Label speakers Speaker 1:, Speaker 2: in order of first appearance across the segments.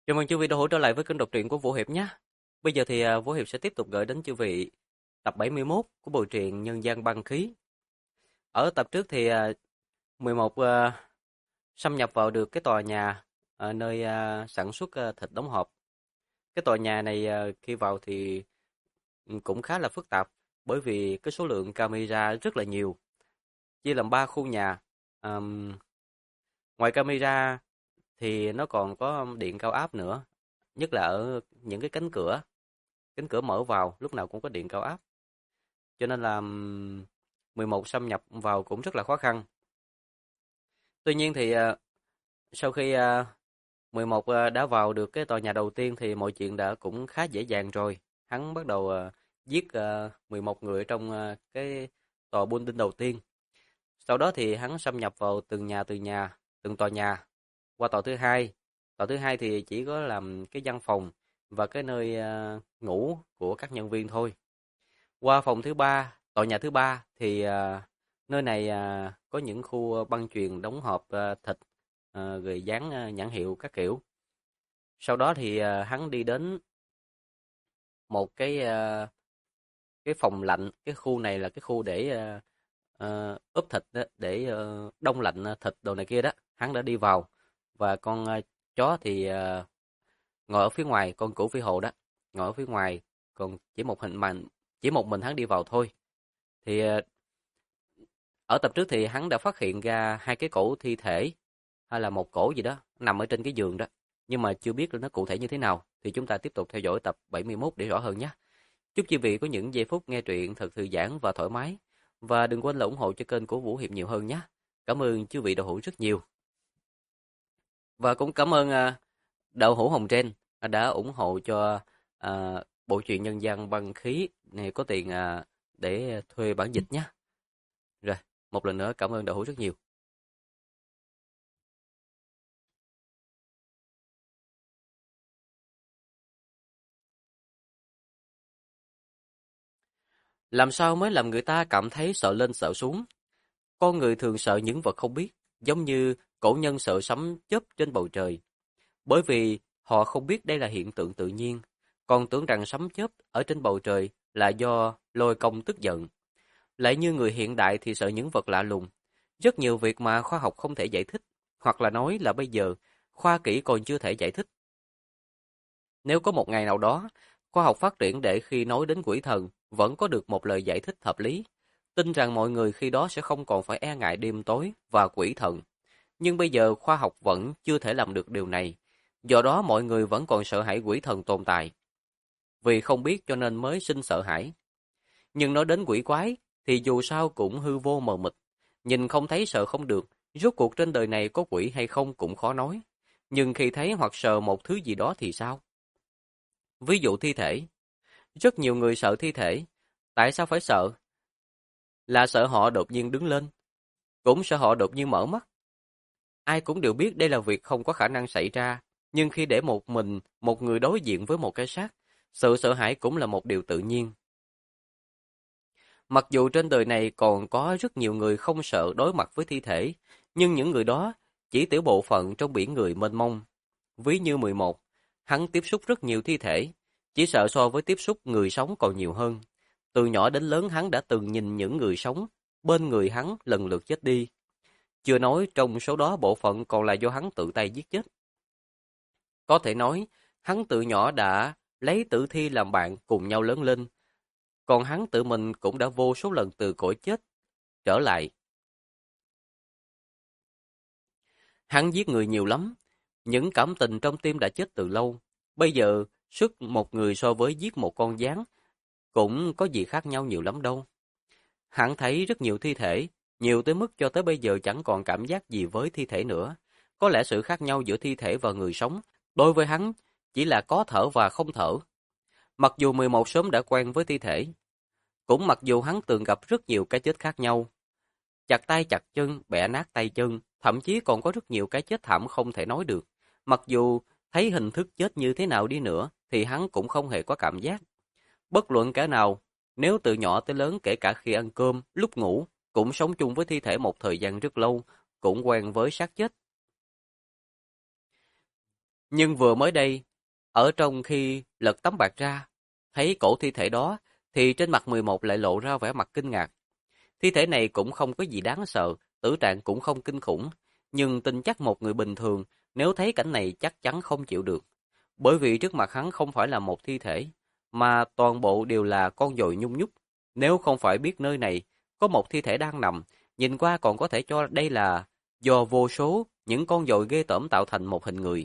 Speaker 1: Chào mừng chư vị đã hỗ trở lại với kênh đọc truyện của Vũ Hiệp nhé. Bây giờ thì Vũ Hiệp sẽ tiếp tục gửi đến chư vị tập 71 của bộ truyện Nhân gian băng khí. Ở tập trước thì 11 xâm nhập vào được cái tòa nhà nơi sản xuất thịt đóng hộp. Cái tòa nhà này khi vào thì cũng khá là phức tạp bởi vì cái số lượng camera rất là nhiều, chia làm 3 khu nhà. Ngoài camera thì nó còn có điện cao áp nữa, nhất là ở những cái cánh cửa mở vào lúc nào cũng có điện cao áp. Cho nên là 11 xâm nhập vào cũng rất là khó khăn. Tuy nhiên thì sau khi 11 đã vào được cái tòa nhà đầu tiên thì mọi chuyện đã cũng khá dễ dàng rồi. Hắn bắt đầu giết 11 người ở trong cái tòa building đầu tiên. Sau đó thì hắn xâm nhập vào từng tòa nhà. Qua tòa thứ hai. Tòa thứ hai thì chỉ có làm cái văn phòng và cái nơi ngủ của các nhân viên thôi. Qua phòng thứ ba, tòa nhà thứ ba thì nơi này có những khu băng chuyền đóng hộp thịt rồi dán nhãn hiệu các kiểu. Sau đó thì hắn đi đến một cái phòng lạnh, cái khu này là cái khu để ướp thịt đó, để đông lạnh thịt đồ này kia đó. Hắn đã đi vào và con chó thì ngồi ở phía ngoài, con cửu phi hồ đó ngồi ở phía ngoài, còn chỉ một mình hắn đi vào thôi. Thì ở tập trước thì hắn đã phát hiện ra hai cái cổ thi thể hay là một cổ gì đó nằm ở trên cái giường đó, nhưng mà chưa biết là nó cụ thể như thế nào. Thì chúng ta tiếp tục theo dõi tập 71 để rõ hơn nhé. Chúc quý vị có những giây phút nghe truyện thật thư giãn và thoải mái, và đừng quên là ủng hộ cho kênh của Vũ Hiệp nhiều hơn nhé. Cảm ơn quý vị đã ủng hộ rất nhiều, và cũng cảm ơn Đậu Hũ Hồng Trên đã ủng hộ cho bộ truyện nhân gian băng khí này có tiền để thuê bản dịch nhé. Rồi, một lần nữa cảm ơn Đậu Hũ rất nhiều. Làm sao mới làm người ta cảm thấy sợ lên sợ xuống? Con người thường sợ những vật không biết, giống như cổ nhân sợ sấm chớp trên bầu trời, bởi vì họ không biết đây là hiện tượng tự nhiên, còn tưởng rằng sấm chớp ở trên bầu trời là do lôi công tức giận. Lại như người hiện đại thì sợ những vật lạ lùng, rất nhiều việc mà khoa học không thể giải thích, hoặc là nói là bây giờ khoa kỹ còn chưa thể giải thích. Nếu có một ngày nào đó, khoa học phát triển để khi nói đến quỷ thần vẫn có được một lời giải thích hợp lý, tin rằng mọi người khi đó sẽ không còn phải e ngại đêm tối và quỷ thần. Nhưng bây giờ khoa học vẫn chưa thể làm được điều này, do đó mọi người vẫn còn sợ hãi quỷ thần tồn tại. Vì không biết cho nên mới sinh sợ hãi. Nhưng nói đến quỷ quái thì dù sao cũng hư vô mờ mịt, nhìn không thấy sợ không được, rốt cuộc trên đời này có quỷ hay không cũng khó nói. Nhưng khi thấy hoặc sờ một thứ gì đó thì sao? Ví dụ thi thể. Rất nhiều người sợ thi thể. Tại sao phải sợ? Là sợ họ đột nhiên đứng lên, cũng sợ họ đột nhiên mở mắt. Ai cũng đều biết đây là việc không có khả năng xảy ra, nhưng khi để một người đối diện với một cái xác, sự sợ hãi cũng là một điều tự nhiên. Mặc dù trên đời này còn có rất nhiều người không sợ đối mặt với thi thể, nhưng những người đó chỉ tiểu bộ phận trong biển người mênh mông. Ví như 11, hắn tiếp xúc rất nhiều thi thể, chỉ sợ so với tiếp xúc người sống còn nhiều hơn. Từ nhỏ đến lớn hắn đã từng nhìn những người sống bên người hắn lần lượt chết đi. Chưa nói trong số đó bộ phận còn là do hắn tự tay giết chết. Có thể nói, hắn từ nhỏ đã lấy tử thi làm bạn cùng nhau lớn lên. Còn hắn tự mình cũng đã vô số lần từ cõi chết trở lại. Hắn giết người nhiều lắm, những cảm tình trong tim đã chết từ lâu. Bây giờ, sức một người so với giết một con gián cũng có gì khác nhau nhiều lắm đâu. Hắn thấy rất nhiều thi thể, nhiều tới mức cho tới bây giờ chẳng còn cảm giác gì với thi thể nữa. Có lẽ sự khác nhau giữa thi thể và người sống, đối với hắn, chỉ là có thở và không thở. Mặc dù 11 sớm đã quen với thi thể, cũng mặc dù hắn từng gặp rất nhiều cái chết khác nhau. Chặt tay chặt chân, bẻ nát tay chân, thậm chí còn có rất nhiều cái chết thảm không thể nói được. Mặc dù thấy hình thức chết như thế nào đi nữa, thì hắn cũng không hề có cảm giác. Bất luận kẻ nào, nếu từ nhỏ tới lớn kể cả khi ăn cơm, lúc ngủ, cũng sống chung với thi thể một thời gian rất lâu, cũng quen với xác chết. Nhưng vừa mới đây, ở trong khi lật tấm bạt ra, thấy cổ thi thể đó, thì trên mặt 11 lại lộ ra vẻ mặt kinh ngạc. Thi thể này cũng không có gì đáng sợ, tử trạng cũng không kinh khủng, nhưng tin chắc một người bình thường, nếu thấy cảnh này chắc chắn không chịu được. Bởi vì trước mặt hắn không phải là một thi thể, mà toàn bộ đều là con dồi nhung nhúc. Nếu không phải biết nơi này có một thi thể đang nằm, nhìn qua còn có thể cho đây là do vô số những con dồi ghê tởm tạo thành một hình người.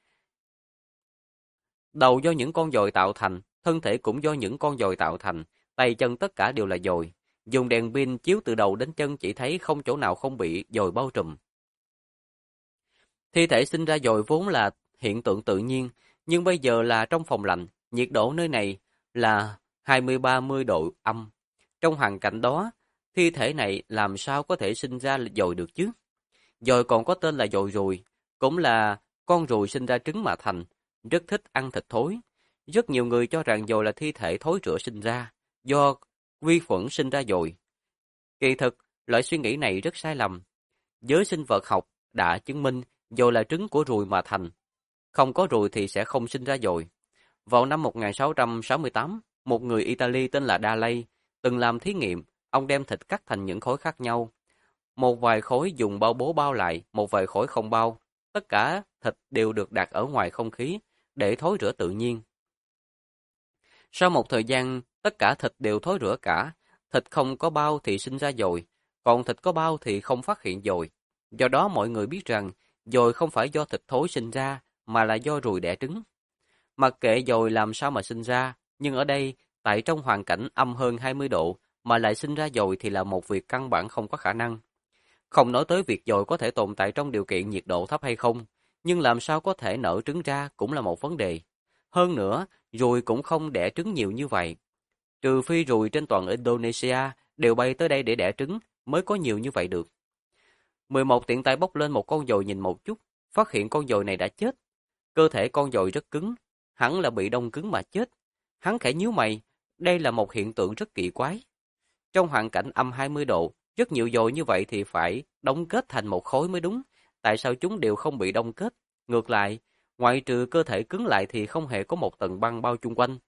Speaker 1: Đầu do những con dồi tạo thành, thân thể cũng do những con dồi tạo thành, tay chân tất cả đều là dồi. Dùng đèn pin chiếu từ đầu đến chân chỉ thấy không chỗ nào không bị dồi bao trùm. Thi thể sinh ra dồi vốn là hiện tượng tự nhiên, nhưng bây giờ là trong phòng lạnh, nhiệt độ nơi này là 20-30 độ âm. Trong hoàn cảnh đó, thi thể này làm sao có thể sinh ra dồi được chứ? Dồi còn có tên là dồi ruồi, cũng là con ruồi sinh ra trứng mà thành, rất thích ăn thịt thối. Rất nhiều người cho rằng dồi là thi thể thối rữa sinh ra, do vi khuẩn sinh ra dồi. Kỳ thực, loại suy nghĩ này rất sai lầm. Giới sinh vật học đã chứng minh dồi là trứng của ruồi mà thành. Không có ruồi thì sẽ không sinh ra dồi. Vào năm 1668, một người Italy tên là Daley từng làm thí nghiệm, ông đem thịt cắt thành những khối khác nhau. Một vài khối dùng bao bố bao lại, một vài khối không bao. Tất cả thịt đều được đặt ở ngoài không khí để thối rữa tự nhiên. Sau một thời gian, tất cả thịt đều thối rữa cả. Thịt không có bao thì sinh ra dồi, còn thịt có bao thì không phát hiện dồi. Do đó mọi người biết rằng dồi không phải do thịt thối sinh ra, mà là do ruồi đẻ trứng. Mặc kệ dồi làm sao mà sinh ra, nhưng ở đây, tại trong hoàn cảnh âm hơn 20 độ, mà lại sinh ra dồi thì là một việc căn bản không có khả năng. Không nói tới việc dồi có thể tồn tại trong điều kiện nhiệt độ thấp hay không, nhưng làm sao có thể nở trứng ra cũng là một vấn đề. Hơn nữa, ruồi cũng không đẻ trứng nhiều như vậy. Trừ phi ruồi trên toàn Indonesia đều bay tới đây để đẻ trứng, mới có nhiều như vậy được. 11 tiện tay bốc lên một con dồi nhìn một chút, phát hiện con dồi này đã chết. Cơ thể con dồi rất cứng, hẳn là bị đông cứng mà chết. Hắn khẽ nhíu mày, đây là một hiện tượng rất kỳ quái. Trong hoàn cảnh âm 20 độ, rất nhiều dồi như vậy thì phải đóng kết thành một khối mới đúng. Tại sao chúng đều không bị đông kết? Ngược lại, ngoại trừ cơ thể cứng lại thì không hề có một tầng băng bao chung quanh.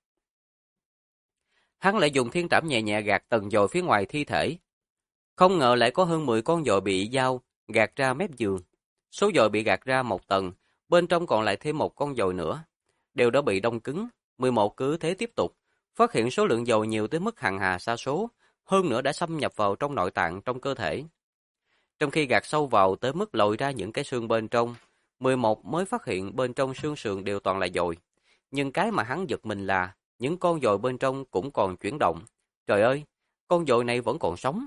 Speaker 1: Hắn lại dùng thiên trảm nhẹ nhẹ gạt tầng dồi phía ngoài thi thể. Không ngờ lại có hơn 10 con dồi bị dao gạt ra mép giường. Số dồi bị gạt ra một tầng, bên trong còn lại thêm một con dồi nữa. Đều đã bị đông cứng, 11 cứ thế tiếp tục. Phát hiện số lượng dồi nhiều tới mức hằng hà sa số, hơn nữa đã xâm nhập vào trong nội tạng trong cơ thể. Trong khi gạt sâu vào tới mức lồi ra những cái xương bên trong, 11 mới phát hiện bên trong xương sườn đều toàn là dồi. Nhưng cái mà hắn giật mình là, những con dồi bên trong cũng còn chuyển động. Trời ơi, con dồi này vẫn còn sống.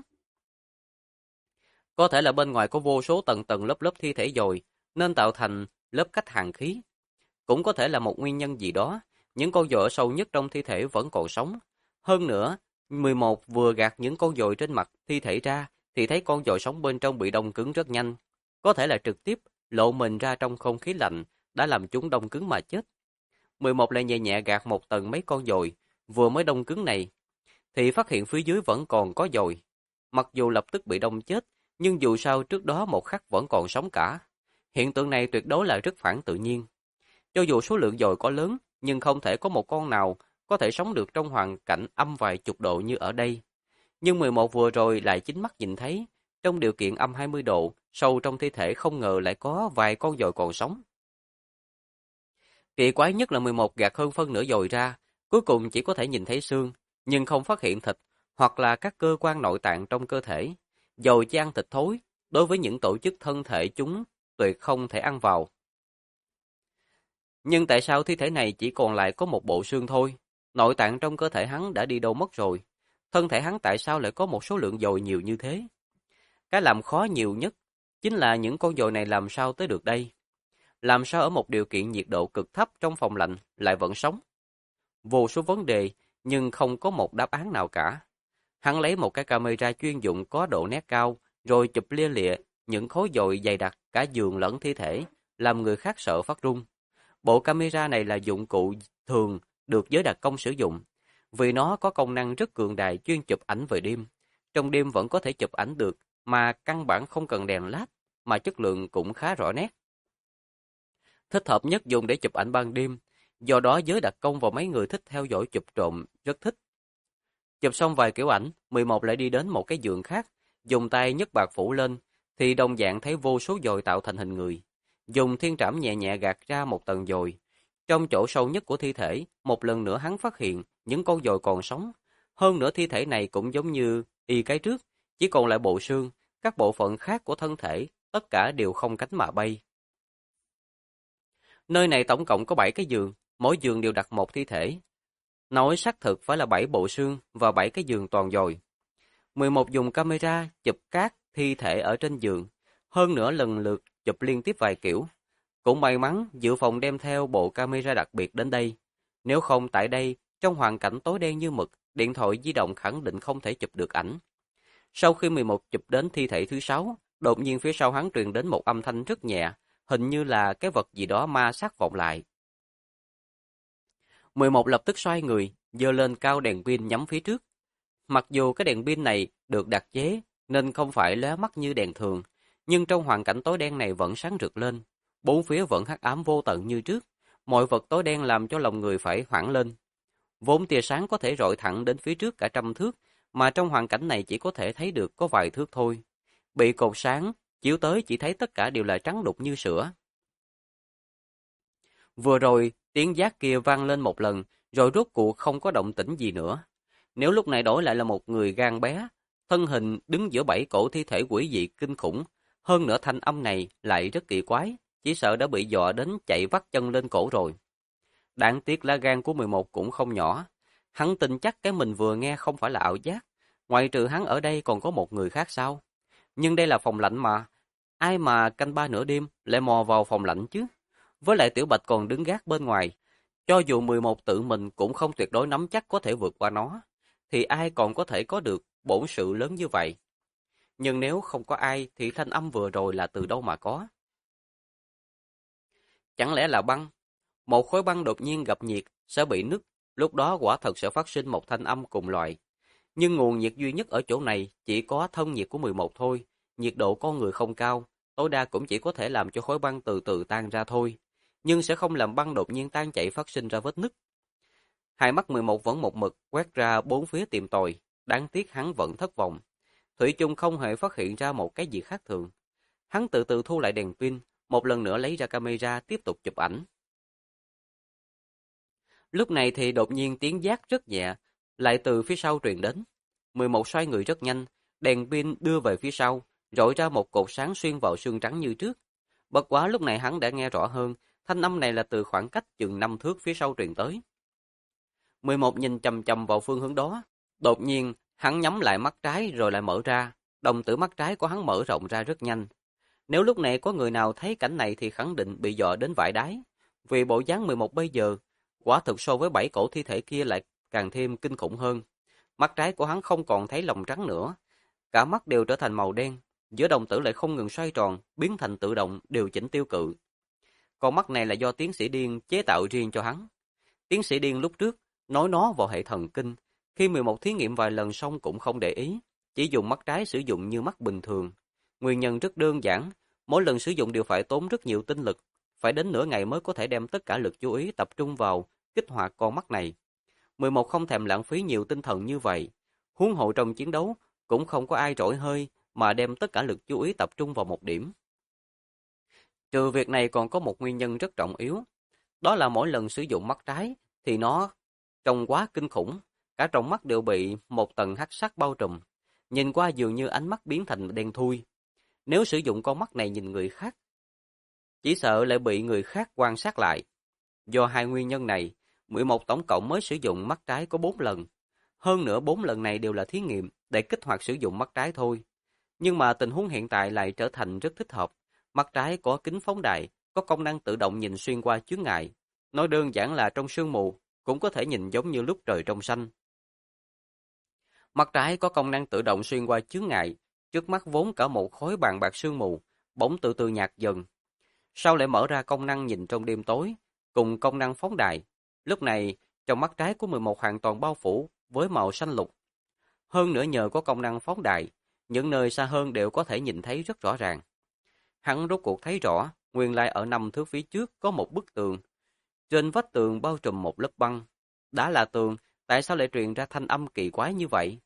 Speaker 1: Có thể là bên ngoài có vô số tầng tầng lớp lớp thi thể dồi, nên tạo thành lớp cách hàn khí. Cũng có thể là một nguyên nhân gì đó, những con dồi ở sâu nhất trong thi thể vẫn còn sống. Hơn nữa, 11 vừa gạt những con dồi trên mặt thi thể ra, thì thấy con dồi sống bên trong bị đông cứng rất nhanh. Có thể là trực tiếp lộ mình ra trong không khí lạnh, đã làm chúng đông cứng mà chết. 11 lại nhẹ nhẹ gạt một tầng mấy con dồi, vừa mới đông cứng này, thì phát hiện phía dưới vẫn còn có dồi. Mặc dù lập tức bị đông chết, nhưng dù sao trước đó một khắc vẫn còn sống cả. Hiện tượng này tuyệt đối là rất phản tự nhiên. Cho dù số lượng dồi có lớn, nhưng không thể có một con nào có thể sống được trong hoàn cảnh âm vài chục độ như ở đây. Nhưng 11 vừa rồi lại chính mắt nhìn thấy, trong điều kiện âm 20 độ, sâu trong thi thể không ngờ lại có vài con dồi còn sống. Kỳ quái nhất là 11 gạt hơn phân nửa dồi ra, cuối cùng chỉ có thể nhìn thấy xương, nhưng không phát hiện thịt, hoặc là các cơ quan nội tạng trong cơ thể. Dồi chỉ ăn thịt thối, đối với những tổ chức thân thể chúng tuyệt không thể ăn vào. Nhưng tại sao thi thể này chỉ còn lại có một bộ xương thôi? Nội tạng trong cơ thể hắn đã đi đâu mất rồi? Thân thể hắn tại sao lại có một số lượng dồi nhiều như thế? Cái làm khó nhiều nhất chính là những con dồi này làm sao tới được đây? Làm sao ở một điều kiện nhiệt độ cực thấp trong phòng lạnh lại vẫn sống? Vô số vấn đề, nhưng không có một đáp án nào cả. Hắn lấy một cái camera chuyên dụng có độ nét cao, rồi chụp lia lịa những khối dồi dày đặc cả giường lẫn thi thể, làm người khác sợ phát run. Bộ camera này là dụng cụ thường được giới đặc công sử dụng, vì nó có công năng rất cường đại chuyên chụp ảnh về đêm. Trong đêm vẫn có thể chụp ảnh được, mà căn bản không cần đèn led, mà chất lượng cũng khá rõ nét. thích hợp nhất dùng để chụp ảnh ban đêm, do đó giới đặc công và mấy người thích theo dõi chụp trộm rất thích. Chụp xong vài kiểu ảnh, 11 lại đi đến một cái giường khác, dùng tay nhấc bạt phủ lên, thì đồng dạng thấy vô số dồi tạo thành hình người. Dùng thiên trảm nhẹ nhẹ gạt ra một tầng dồi. Trong chỗ sâu nhất của thi thể, một lần nữa hắn phát hiện những con dồi còn sống. Hơn nữa thi thể này cũng giống như y cái trước, chỉ còn lại bộ xương, các bộ phận khác của thân thể, tất cả đều không cánh mà bay. Nơi này tổng cộng có 7 cái giường, mỗi giường đều đặt một thi thể. Nói xác thực phải là 7 bộ xương và 7 cái giường toàn dồi. 11 dùng camera chụp các thi thể ở trên giường, hơn nữa lần lượt chụp liên tiếp vài kiểu. Cũng may mắn dự phòng đem theo bộ camera đặc biệt đến đây. Nếu không tại đây, trong hoàn cảnh tối đen như mực, điện thoại di động khẳng định không thể chụp được ảnh. Sau khi 11 chụp đến thi thể thứ 6, đột nhiên phía sau hắn truyền đến một âm thanh rất nhẹ, hình như là cái vật gì đó ma sát vọng lại. 11 lập tức xoay người, giơ lên cao đèn pin nhắm phía trước. Mặc dù cái đèn pin này được đặc chế nên không phải lóe mắt như đèn thường, nhưng trong hoàn cảnh tối đen này vẫn sáng rực lên. Bốn phía vẫn hắc ám vô tận như trước, mọi vật tối đen làm cho lòng người phải hoảng lên. Vốn tia sáng có thể rọi thẳng đến phía trước cả trăm thước, mà trong hoàn cảnh này chỉ có thể thấy được có vài thước thôi. Bị cột sáng chiếu tới chỉ thấy tất cả đều là trắng đục như sữa. Vừa rồi, tiếng giác kia vang lên một lần, rồi rốt cuộc không có động tĩnh gì nữa. Nếu lúc này đổi lại là một người gan bé, thân hình đứng giữa 7 cổ thi thể quỷ dị kinh khủng, hơn nữa thanh âm này lại rất kỳ quái, chỉ sợ đã bị dọa đến chạy vắt chân lên cổ rồi. Đáng tiếc lá gan của 11 cũng không nhỏ, hắn tin chắc cái mình vừa nghe không phải là ảo giác, ngoại trừ hắn ở đây còn có một người khác sao? Nhưng đây là phòng lạnh mà, ai mà canh ba nửa đêm lại mò vào phòng lạnh chứ? Với lại Tiểu Bạch còn đứng gác bên ngoài, cho dù 11 tự mình cũng không tuyệt đối nắm chắc có thể vượt qua nó, thì ai còn có thể có được bổn sự lớn như vậy. Nhưng nếu không có ai thì thanh âm vừa rồi là từ đâu mà có? Chẳng lẽ là băng? Một khối băng đột nhiên gặp nhiệt sẽ bị nứt, lúc đó quả thật sẽ phát sinh một thanh âm cùng loại. Nhưng nguồn nhiệt duy nhất ở chỗ này chỉ có thân nhiệt của 11 thôi, nhiệt độ con người không cao, tối đa cũng chỉ có thể làm cho khối băng từ từ tan ra thôi, nhưng sẽ không làm băng đột nhiên tan chảy phát sinh ra vết nứt. Hai mắt 11 vẫn một mực quét ra bốn phía tìm tòi, đáng tiếc hắn vẫn thất vọng. Thủy chung không hề phát hiện ra một cái gì khác thường. Hắn từ từ thu lại đèn pin, một lần nữa lấy ra camera tiếp tục chụp ảnh. Lúc này thì đột nhiên tiếng giác rất nhẹ, lại từ phía sau truyền đến. 11 xoay người rất nhanh, đèn pin đưa về phía sau, rọi ra một cột sáng xuyên vào xương trắng như trước. Bất quá lúc này hắn đã nghe rõ hơn, thanh âm này là từ khoảng cách chừng 5 thước phía sau truyền tới. 11 nhìn chằm chằm vào phương hướng đó, đột nhiên hắn nhắm lại mắt trái rồi lại mở ra, đồng tử mắt trái của hắn mở rộng ra rất nhanh. Nếu lúc này có người nào thấy cảnh này thì khẳng định bị dọa đến vãi đái, vì bộ dáng 11 bây giờ, quả thực so với 7 cổ thi thể kia lại càng thêm kinh khủng hơn. Mắt trái của hắn không còn thấy lồng trắng nữa, cả mắt đều trở thành màu đen, giữa đồng tử lại không ngừng xoay tròn, biến thành tự động điều chỉnh tiêu cự. Con mắt này là do tiến sĩ Điên chế tạo riêng cho hắn. Tiến sĩ Điên lúc trước nói nó vào hệ thần kinh, khi 11 thí nghiệm vài lần xong cũng không để ý, chỉ dùng mắt trái sử dụng như mắt bình thường. Nguyên nhân rất đơn giản, mỗi lần sử dụng đều phải tốn rất nhiều tinh lực, phải đến nửa ngày mới có thể đem tất cả lực chú ý tập trung vào kích hoạt con mắt này. 11 không thèm lãng phí nhiều tinh thần như vậy, huống hộ trong chiến đấu cũng không có ai trỗi hơi mà đem tất cả lực chú ý tập trung vào một điểm. Trừ việc này còn có một nguyên nhân rất trọng yếu, đó là mỗi lần sử dụng mắt trái thì nó trông quá kinh khủng, cả trong mắt đều bị một tầng hắc sắc bao trùm, nhìn qua dường như ánh mắt biến thành đen thui. Nếu sử dụng con mắt này nhìn người khác, chỉ sợ lại bị người khác quan sát lại. Do hai nguyên nhân này, 11 tổng cộng mới sử dụng mắt trái có 4 lần. Hơn nữa 4 lần này đều là thí nghiệm để kích hoạt sử dụng mắt trái thôi. Nhưng mà tình huống hiện tại lại trở thành rất thích hợp. Mắt trái có kính phóng đại, có công năng tự động nhìn xuyên qua chướng ngại. Nói đơn giản là trong sương mù, cũng có thể nhìn giống như lúc trời trong xanh. Mắt trái có công năng tự động xuyên qua chướng ngại, trước mắt vốn cả một khối bàn bạc sương mù, bỗng từ từ nhạt dần. Sau lại mở ra công năng nhìn trong đêm tối, cùng công năng phóng đại. Lúc này, trong mắt trái của 11 hoàn toàn bao phủ với màu xanh lục. Hơn nữa nhờ có công năng phóng đại, những nơi xa hơn đều có thể nhìn thấy rất rõ ràng. Hắn rốt cuộc thấy rõ, nguyên lai ở 5 thước phía trước có một bức tường. Trên vách tường bao trùm một lớp băng. Đã là tường, tại sao lại truyền ra thanh âm kỳ quái như vậy?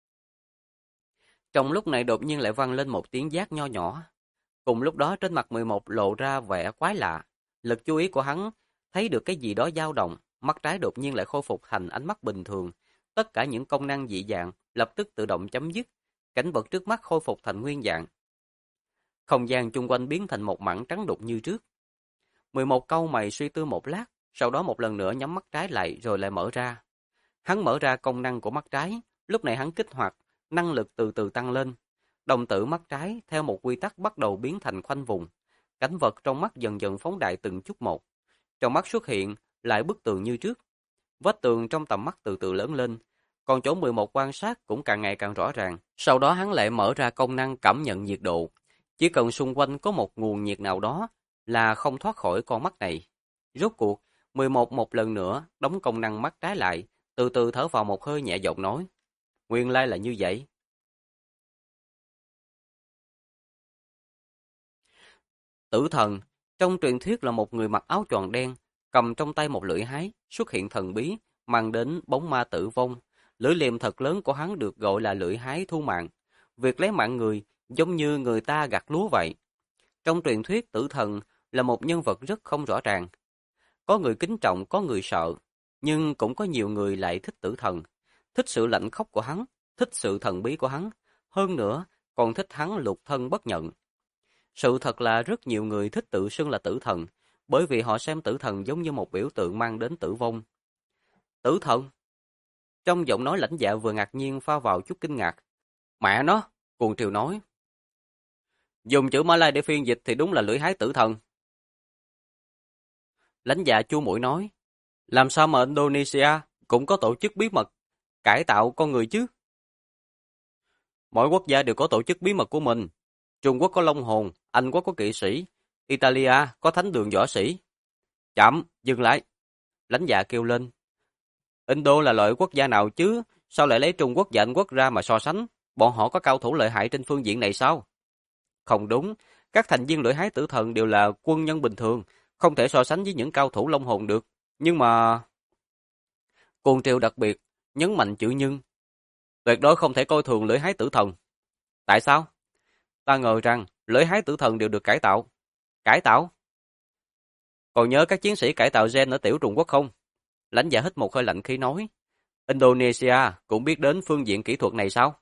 Speaker 1: Trong lúc này đột nhiên lại vang lên một tiếng giác nho nhỏ. Cùng lúc đó trên mặt 11 lộ ra vẻ quái lạ. Lực chú ý của hắn thấy được cái gì đó dao động, mắt trái đột nhiên lại khôi phục thành ánh mắt bình thường. Tất cả những công năng dị dạng lập tức tự động chấm dứt. Cảnh vật trước mắt khôi phục thành nguyên dạng. Không gian chung quanh biến thành một mảng trắng đục như trước. 11 cau mày suy tư một lát, sau đó một lần nữa nhắm mắt trái lại rồi lại mở ra. Hắn mở ra công năng của mắt trái, lúc này hắn kích hoạt, năng lực từ từ tăng lên. Đồng tử mắt trái theo một quy tắc bắt đầu biến thành khoanh vùng. Cảnh vật trong mắt dần dần phóng đại từng chút một. Trong mắt xuất hiện lại bức tường như trước. Vết tường trong tầm mắt từ từ lớn lên, còn chỗ 11 quan sát cũng càng ngày càng rõ ràng. Sau đó hắn lại mở ra công năng cảm nhận nhiệt độ. Chỉ cần xung quanh có một nguồn nhiệt nào đó là không thoát khỏi con mắt này. Rốt cuộc, 11 một lần nữa đóng công năng mắt trái lại, từ từ thở vào một hơi nhẹ giọng nói. Nguyên lai là như vậy. Tử thần, trong truyền thuyết là một người mặc áo choàng đen, cầm trong tay một lưỡi hái, xuất hiện thần bí, mang đến bóng ma tử vong. Lưỡi liềm thật lớn của hắn được gọi là lưỡi hái thu mạng. Việc lấy mạng người giống như người ta gặt lúa vậy. Trong truyền thuyết tử thần là một nhân vật rất không rõ ràng. Có người kính trọng, có người sợ, nhưng cũng có nhiều người lại thích tử thần. Thích sự lạnh khốc của hắn, thích sự thần bí của hắn, hơn nữa còn thích hắn lục thân bất nhận. Sự thật là rất nhiều người thích tự xưng là tử thần, bởi vì họ xem tử thần giống như một biểu tượng mang đến tử vong. Tử thần? Trong giọng nói lãnh dạ vừa ngạc nhiên pha vào chút kinh ngạc. Mẹ nó, Cuồng Triều nói. Dùng chữ Malay để phiên dịch thì đúng là lưỡi hái tử thần. Lãnh dạ chua mũi nói. Làm sao mà Indonesia cũng có tổ chức bí mật cải tạo con người chứ? Mỗi quốc gia đều có tổ chức bí mật của mình. Trung Quốc có Long Hồn, Anh Quốc có kỵ sĩ, Italia có thánh đường võ sĩ. Chậm, dừng lại. Lãnh dạ kêu lên. Indo là loại quốc gia nào chứ? Sao lại lấy Trung Quốc và Anh Quốc ra mà so sánh? Bọn họ có cao thủ lợi hại trên phương diện này sao? Không đúng, các thành viên lưỡi hái tử thần đều là quân nhân bình thường, không thể so sánh với những cao thủ Long Hồn được. Nhưng mà... Cuồng Triều đặc biệt, nhấn mạnh chữ nhưng. Tuyệt đối không thể coi thường lưỡi hái tử thần. Tại sao? Ta ngờ rằng lưỡi hái tử thần đều được cải tạo. Cải tạo? Còn nhớ các chiến sĩ cải tạo gen ở tiểu Trung Quốc không? Lãnh dạ hít một hơi lạnh khí nói. Indonesia cũng biết đến phương diện kỹ thuật này sao?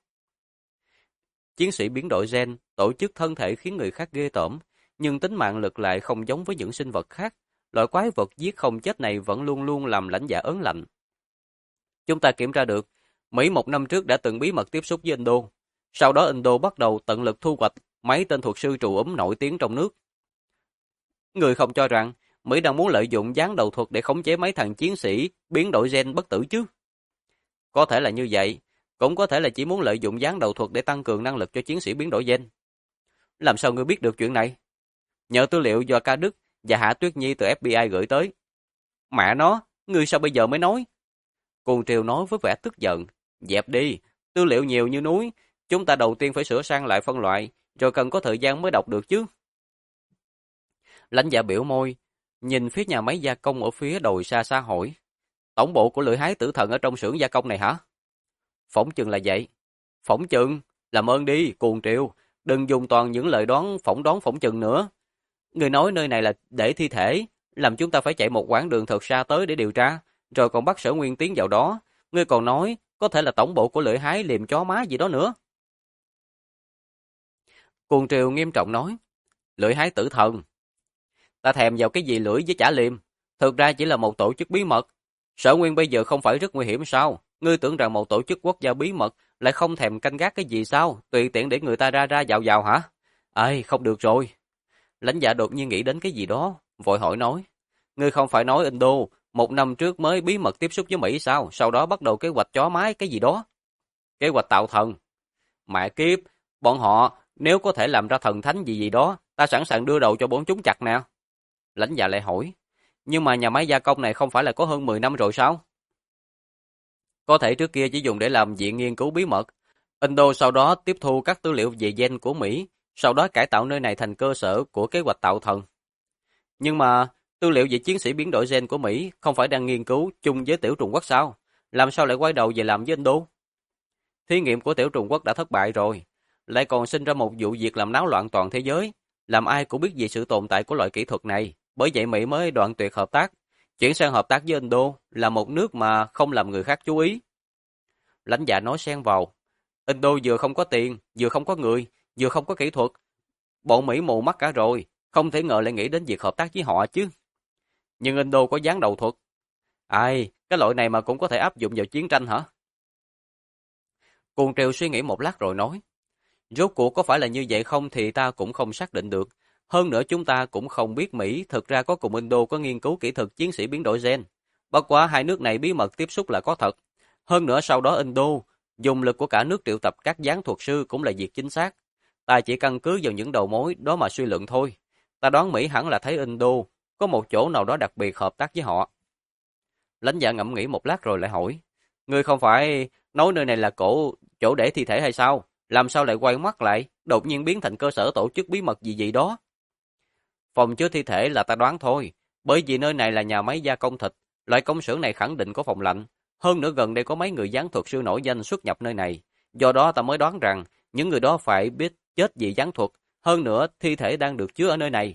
Speaker 1: Chiến sĩ biến đổi gen, tổ chức thân thể khiến người khác ghê tởm, nhưng tính mạng lực lại không giống với những sinh vật khác. Loại quái vật giết không chết này vẫn luôn luôn làm lãnh dạ ớn lạnh. Chúng ta kiểm tra được, Mỹ một năm trước đã từng bí mật tiếp xúc với Indo. Sau đó Indo bắt đầu tận lực thu hoạch mấy tên thuật sư trù ốm nổi tiếng trong nước. Người không cho rằng Mỹ đang muốn lợi dụng gián đầu thuật để khống chế mấy thằng chiến sĩ biến đổi gen bất tử chứ? Có thể là như vậy, cũng có thể là chỉ muốn lợi dụng gián đầu thuật để tăng cường năng lực cho chiến sĩ biến đổi gen. Làm sao ngươi biết được chuyện này? Nhờ tư liệu do Ca Đức và Hạ Tuyết Nhi từ FBI gửi tới. Mẹ nó, ngươi sao bây giờ mới nói? Cuồng Triều nói với vẻ tức giận. Dẹp đi, tư liệu nhiều như núi, chúng ta đầu tiên phải sửa sang lại phân loại, rồi cần có thời gian mới đọc được chứ. Lãnh dạ biểu môi, nhìn phía nhà máy gia công ở phía đồi xa xa hỏi. Tổng bộ của lưỡi hái tử thần ở trong xưởng gia công này hả? Phỏng chừng là vậy. Phỏng chừng? Làm ơn đi, Cuồng Triều, đừng dùng toàn những lời phỏng chừng nữa. Người nói nơi này là để thi thể, làm chúng ta phải chạy một quãng đường thật xa tới để điều tra, rồi còn bắt Sở Nguyên tiến vào đó. Ngươi còn nói, có thể là tổng bộ của lưỡi hái liềm chó má gì đó nữa. Cuồng Triều nghiêm trọng nói, lưỡi hái tử thần. Ta thèm vào cái gì lưỡi với chả liềm, thực ra chỉ là một tổ chức bí mật. Sở Nguyên bây giờ không phải rất nguy hiểm sao? Ngươi tưởng rằng một tổ chức quốc gia bí mật lại không thèm canh gác cái gì sao? Tùy tiện để người ta ra ra vào vào hả? Ê, không được rồi. Lãnh dạ đột nhiên nghĩ đến cái gì đó, vội hỏi nói. Ngươi không phải nói Indo một năm trước mới bí mật tiếp xúc với Mỹ sao? Sau đó bắt đầu kế hoạch chó mái cái gì đó. Kế hoạch tạo thần. Mẹ kiếp, bọn họ nếu có thể làm ra thần thánh gì gì đó, ta sẵn sàng đưa đầu cho bọn chúng chặt nè. Lãnh dạ lại hỏi. Nhưng mà nhà máy gia công này không phải là có hơn 10 năm rồi sao? Có thể trước kia chỉ dùng để làm viện nghiên cứu bí mật. Indo sau đó tiếp thu các tư liệu về gen của Mỹ, sau đó cải tạo nơi này thành cơ sở của kế hoạch tạo thần. Nhưng mà tư liệu về chiến sĩ biến đổi gen của Mỹ không phải đang nghiên cứu chung với Tiểu Trung Quốc sao? Làm sao lại quay đầu về làm với Indo? Thí nghiệm của Tiểu Trung Quốc đã thất bại rồi, lại còn sinh ra một vụ việc làm náo loạn toàn thế giới, làm ai cũng biết về sự tồn tại của loại kỹ thuật này, bởi vậy Mỹ mới đoạn tuyệt hợp tác, chuyển sang hợp tác với Indo, là một nước mà không làm người khác chú ý. Lãnh dạ nói xen vào, Indo vừa không có tiền, vừa không có người, vừa không có kỹ thuật, bọn Mỹ mù mắt cả rồi, không thể ngờ lại nghĩ đến việc hợp tác với họ chứ. Nhưng Indo có dáng đầu thuật. Ai, cái loại này mà cũng có thể áp dụng vào chiến tranh hả? Cuồng Triều suy nghĩ một lát rồi nói, rốt cuộc có phải là như vậy không thì ta cũng không xác định được. Hơn nữa chúng ta cũng không biết Mỹ thực ra có cùng Indo có nghiên cứu kỹ thuật chiến sĩ biến đổi gen. Bất quá hai nước này bí mật tiếp xúc là có thật. Hơn nữa sau đó Indo dùng lực của cả nước triệu tập các gián thuật sư cũng là việc chính xác. Ta chỉ căn cứ vào những đầu mối đó mà suy luận thôi. Ta đoán Mỹ hẳn là thấy Indo có một chỗ nào đó đặc biệt hợp tác với họ. Lãnh dạ ngẫm nghĩ một lát rồi lại hỏi, ngươi không phải nói nơi này là chỗ để thi thể hay sao? Làm sao lại quay mắt lại, đột nhiên biến thành cơ sở tổ chức bí mật gì gì đó? Phòng chứa thi thể là ta đoán thôi, bởi vì nơi này là nhà máy gia công thịt, loại công xưởng này khẳng định có phòng lạnh. Hơn nữa gần đây có mấy người gián thuật sư nổi danh xuất nhập nơi này. Do đó ta mới đoán rằng, những người đó phải biết chết vì gián thuật, hơn nữa thi thể đang được chứa ở nơi này.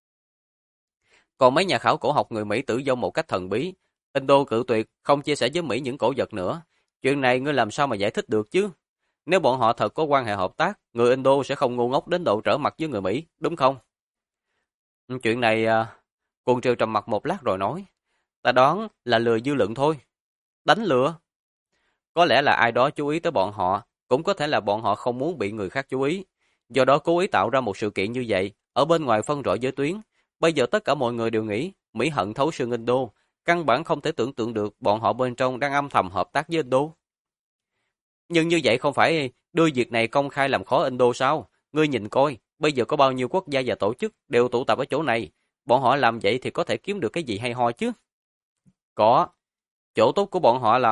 Speaker 1: Còn mấy nhà khảo cổ học người Mỹ tử vong một cách thần bí, Indo cự tuyệt, không chia sẻ với Mỹ những cổ vật nữa. Chuyện này ngươi làm sao mà giải thích được chứ? Nếu bọn họ thật có quan hệ hợp tác, người Indo sẽ không ngu ngốc đến độ trở mặt với người Mỹ, đúng không? Chuyện này, Cuồng Triều trầm mặt một lát rồi nói, ta đoán là lừa dư luận thôi. Đánh lừa? Có lẽ là ai đó chú ý tới bọn họ, cũng có thể là bọn họ không muốn bị người khác chú ý. Do đó cố ý tạo ra một sự kiện như vậy, ở bên ngoài phân rõ giới tuyến. Bây giờ tất cả mọi người đều nghĩ Mỹ hận thấu xương Indo, căn bản không thể tưởng tượng được bọn họ bên trong đang âm thầm hợp tác với Indo. Nhưng như vậy không phải đưa việc này công khai làm khó Indo sao? Ngươi nhìn coi, bây giờ có bao nhiêu quốc gia và tổ chức đều tụ tập ở chỗ này. Bọn họ làm vậy thì có thể kiếm được cái gì hay ho chứ? Có. Chỗ tốt của bọn họ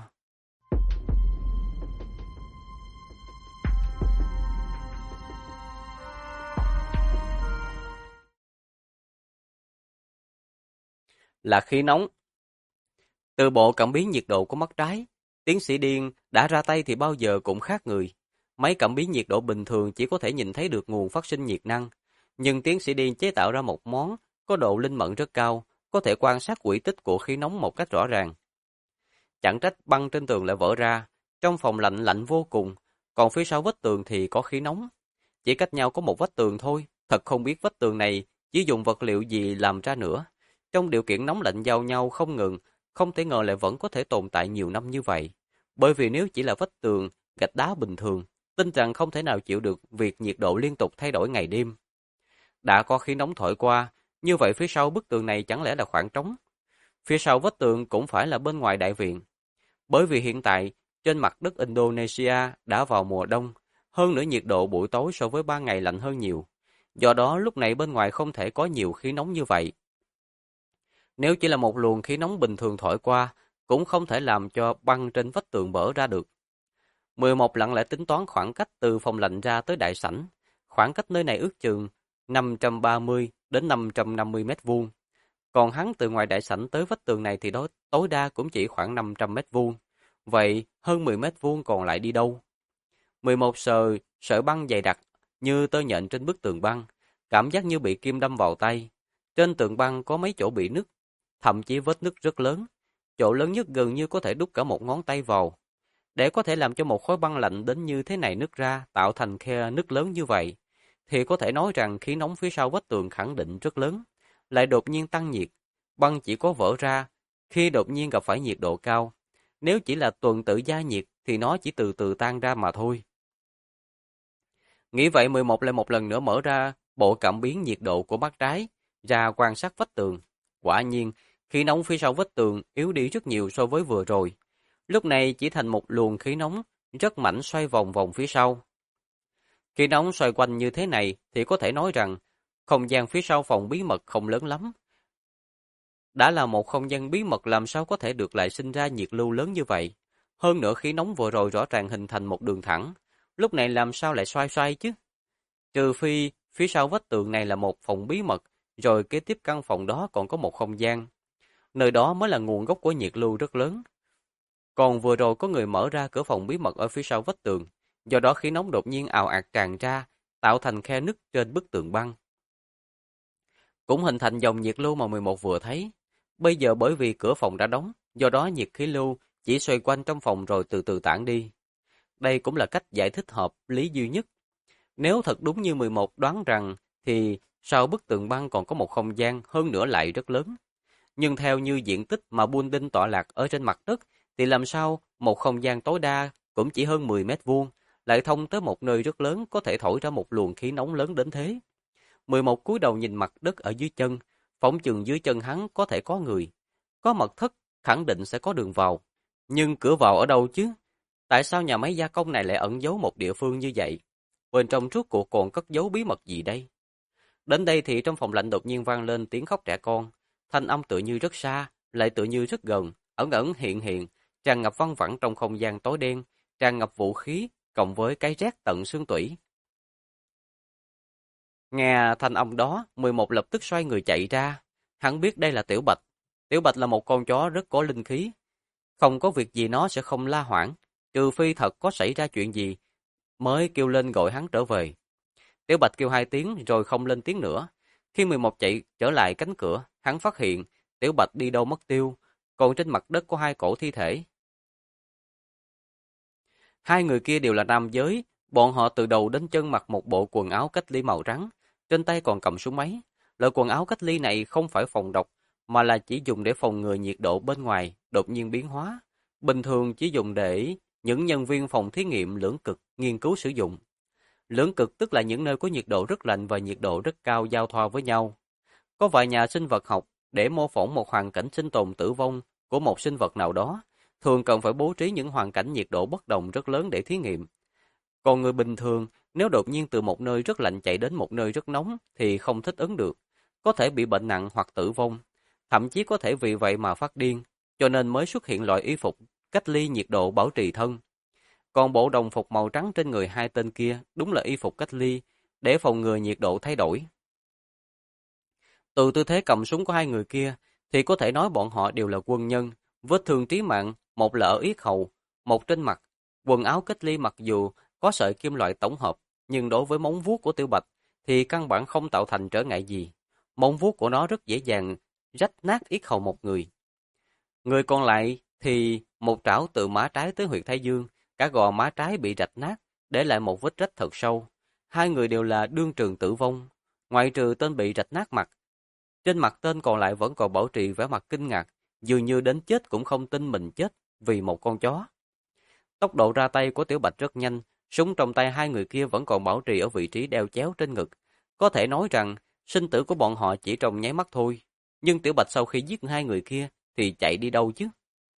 Speaker 1: là khí nóng. Từ bộ cảm biến nhiệt độ của mắt trái, tiến sĩ Điên đã ra tay thì bao giờ cũng khác người. Máy cảm biến nhiệt độ bình thường chỉ có thể nhìn thấy được nguồn phát sinh nhiệt năng, nhưng tiến sĩ Điên chế tạo ra một món có độ linh mẫn rất cao, có thể quan sát quỹ tích của khí nóng một cách rõ ràng. Chẳng trách băng trên tường lại vỡ ra, trong phòng lạnh lạnh vô cùng, còn phía sau vách tường thì có khí nóng. Chỉ cách nhau có một vách tường thôi, thật không biết vách tường này chỉ dùng vật liệu gì làm ra nữa. Trong điều kiện nóng lạnh giao nhau không ngừng, không thể ngờ lại vẫn có thể tồn tại nhiều năm như vậy. Bởi vì nếu chỉ là vách tường, gạch đá bình thường, tin rằng không thể nào chịu được việc nhiệt độ liên tục thay đổi ngày đêm. Đã có khí nóng thổi qua, như vậy phía sau bức tường này chẳng lẽ là khoảng trống? Phía sau vách tường cũng phải là bên ngoài đại viện. Bởi vì hiện tại, trên mặt đất Indonesia đã vào mùa đông, hơn nữa nhiệt độ buổi tối so với ban ngày lạnh hơn nhiều. Do đó lúc này bên ngoài không thể có nhiều khí nóng như vậy. Nếu chỉ là một luồng khí nóng bình thường thổi qua, cũng không thể làm cho băng trên vách tường vỡ ra được. 11 lặng lẽ tính toán khoảng cách từ phòng lạnh ra tới đại sảnh. Khoảng cách nơi này ước chừng 530 đến 550 mét vuông. Còn hắn từ ngoài đại sảnh tới vách tường này thì đó tối đa cũng chỉ khoảng 500 mét vuông. Vậy hơn 10 mét vuông còn lại đi đâu? 11 sợi băng dày đặc như tơ nhện trên bức tường băng, cảm giác như bị kim đâm vào tay. Trên tường băng có mấy chỗ bị nứt, thậm chí vết nứt rất lớn. Chỗ lớn nhất gần như có thể đút cả một ngón tay vào. Để có thể làm cho một khối băng lạnh đến như thế này nứt ra, tạo thành khe nứt lớn như vậy, thì có thể nói rằng khí nóng phía sau vách tường khẳng định rất lớn, lại đột nhiên tăng nhiệt. Băng chỉ có vỡ ra khi đột nhiên gặp phải nhiệt độ cao. Nếu chỉ là tuần tự gia nhiệt thì nó chỉ từ từ tan ra mà thôi. Nghĩ vậy 11 lại một lần nữa mở ra bộ cảm biến nhiệt độ của mắt trái, ra quan sát vách tường. Quả nhiên, khí nóng phía sau vách tường yếu đi rất nhiều so với vừa rồi. Lúc này chỉ thành một luồng khí nóng rất mạnh xoay vòng vòng phía sau. Khí nóng xoay quanh như thế này thì có thể nói rằng không gian phía sau phòng bí mật không lớn lắm. Đã là một không gian bí mật làm sao có thể được lại sinh ra nhiệt lưu lớn như vậy. Hơn nữa khí nóng vừa rồi rõ ràng hình thành một đường thẳng. Lúc này làm sao lại xoay xoay chứ? Trừ phi phía sau vách tường này là một phòng bí mật, rồi kế tiếp căn phòng đó còn có một không gian. Nơi đó mới là nguồn gốc của nhiệt lưu rất lớn. Còn vừa rồi có người mở ra cửa phòng bí mật ở phía sau vách tường, do đó khí nóng đột nhiên ào ạt tràn ra, tạo thành khe nứt trên bức tường băng. Cũng hình thành dòng nhiệt lưu mà 11 vừa thấy. Bây giờ bởi vì cửa phòng đã đóng, do đó nhiệt khí lưu chỉ xoay quanh trong phòng rồi từ từ tản đi. Đây cũng là cách giải thích hợp lý duy nhất. Nếu thật đúng như 11 đoán rằng, thì sau bức tường băng còn có một không gian, hơn nữa lại rất lớn. Nhưng theo như diện tích mà Building tọa lạc ở trên mặt đất, thì làm sao một không gian tối đa cũng chỉ hơn 10 mét vuông, lại thông tới một nơi rất lớn có thể thổi ra một luồng khí nóng lớn đến thế. 11 cúi đầu nhìn mặt đất ở dưới chân, phỏng chừng dưới chân hắn có thể có người. Có mật thất, khẳng định sẽ có đường vào. Nhưng cửa vào ở đâu chứ? Tại sao nhà máy gia công này lại ẩn giấu một địa phương như vậy? Bên trong rốt cuộc còn cất giấu bí mật gì đây? Đến đây thì trong phòng lạnh đột nhiên vang lên tiếng khóc trẻ con. Thanh âm tựa như rất xa, lại tựa như rất gần, ẩn ẩn hiện hiện, tràn ngập văng vẳng trong không gian tối đen, tràn ngập vũ khí, cộng với cái rét tận xương tủy. Nghe thanh âm đó, 11 lập tức xoay người chạy ra. Hắn biết đây là Tiểu Bạch. Tiểu Bạch là một con chó rất có linh khí. Không có việc gì nó sẽ không la hoảng, trừ phi thật có xảy ra chuyện gì, mới kêu lên gọi hắn trở về. Tiểu Bạch kêu 2 tiếng rồi không lên tiếng nữa. Khi 11 chạy trở lại cánh cửa, hắn phát hiện Tiểu Bạch đi đâu mất tiêu, còn trên mặt đất có 2 cổ thi thể. 2 người kia đều là nam giới, bọn họ từ đầu đến chân mặc một bộ quần áo cách ly màu trắng, trên tay còn cầm súng máy. Loại quần áo cách ly này không phải phòng độc, mà là chỉ dùng để phòng ngừa nhiệt độ bên ngoài đột nhiên biến hóa. Bình thường chỉ dùng để những nhân viên phòng thí nghiệm lưỡng cực nghiên cứu sử dụng. Lưỡng cực tức là những nơi có nhiệt độ rất lạnh và nhiệt độ rất cao giao thoa với nhau. Có vài nhà sinh vật học để mô phỏng một hoàn cảnh sinh tồn tử vong của một sinh vật nào đó, thường cần phải bố trí những hoàn cảnh nhiệt độ bất đồng rất lớn để thí nghiệm. Còn người bình thường, nếu đột nhiên từ một nơi rất lạnh chạy đến một nơi rất nóng thì không thích ứng được, có thể bị bệnh nặng hoặc tử vong, thậm chí có thể vì vậy mà phát điên, cho nên mới xuất hiện loại y phục cách ly nhiệt độ bảo trì thân. Còn bộ đồng phục màu trắng trên người 2 tên kia đúng là y phục cách ly, để phòng ngừa nhiệt độ thay đổi. Từ tư thế cầm súng của 2 người kia, thì có thể nói bọn họ đều là quân nhân, vết thương trí mạng, một là ở yết hầu, một trên mặt. Quần áo cách ly mặc dù có sợi kim loại tổng hợp, nhưng đối với móng vuốt của Tiểu Bạch thì căn bản không tạo thành trở ngại gì. Móng vuốt của nó rất dễ dàng rách nát yết hầu một người. Người còn lại thì một trảo từ má trái tới huyệt thái dương, cả gò má trái bị rạch nát, để lại một vết rách thật sâu. 2 người đều là đương trường tử vong, ngoại trừ tên bị rạch nát mặt. Trên mặt tên còn lại vẫn còn bảo trì vẻ mặt kinh ngạc, dường như đến chết cũng không tin mình chết vì một con chó. Tốc độ ra tay của Tiểu Bạch rất nhanh, súng trong tay 2 người kia vẫn còn bảo trì ở vị trí đeo chéo trên ngực. Có thể nói rằng, sinh tử của bọn họ chỉ trong nháy mắt thôi. Nhưng Tiểu Bạch sau khi giết 2 người kia, thì chạy đi đâu chứ?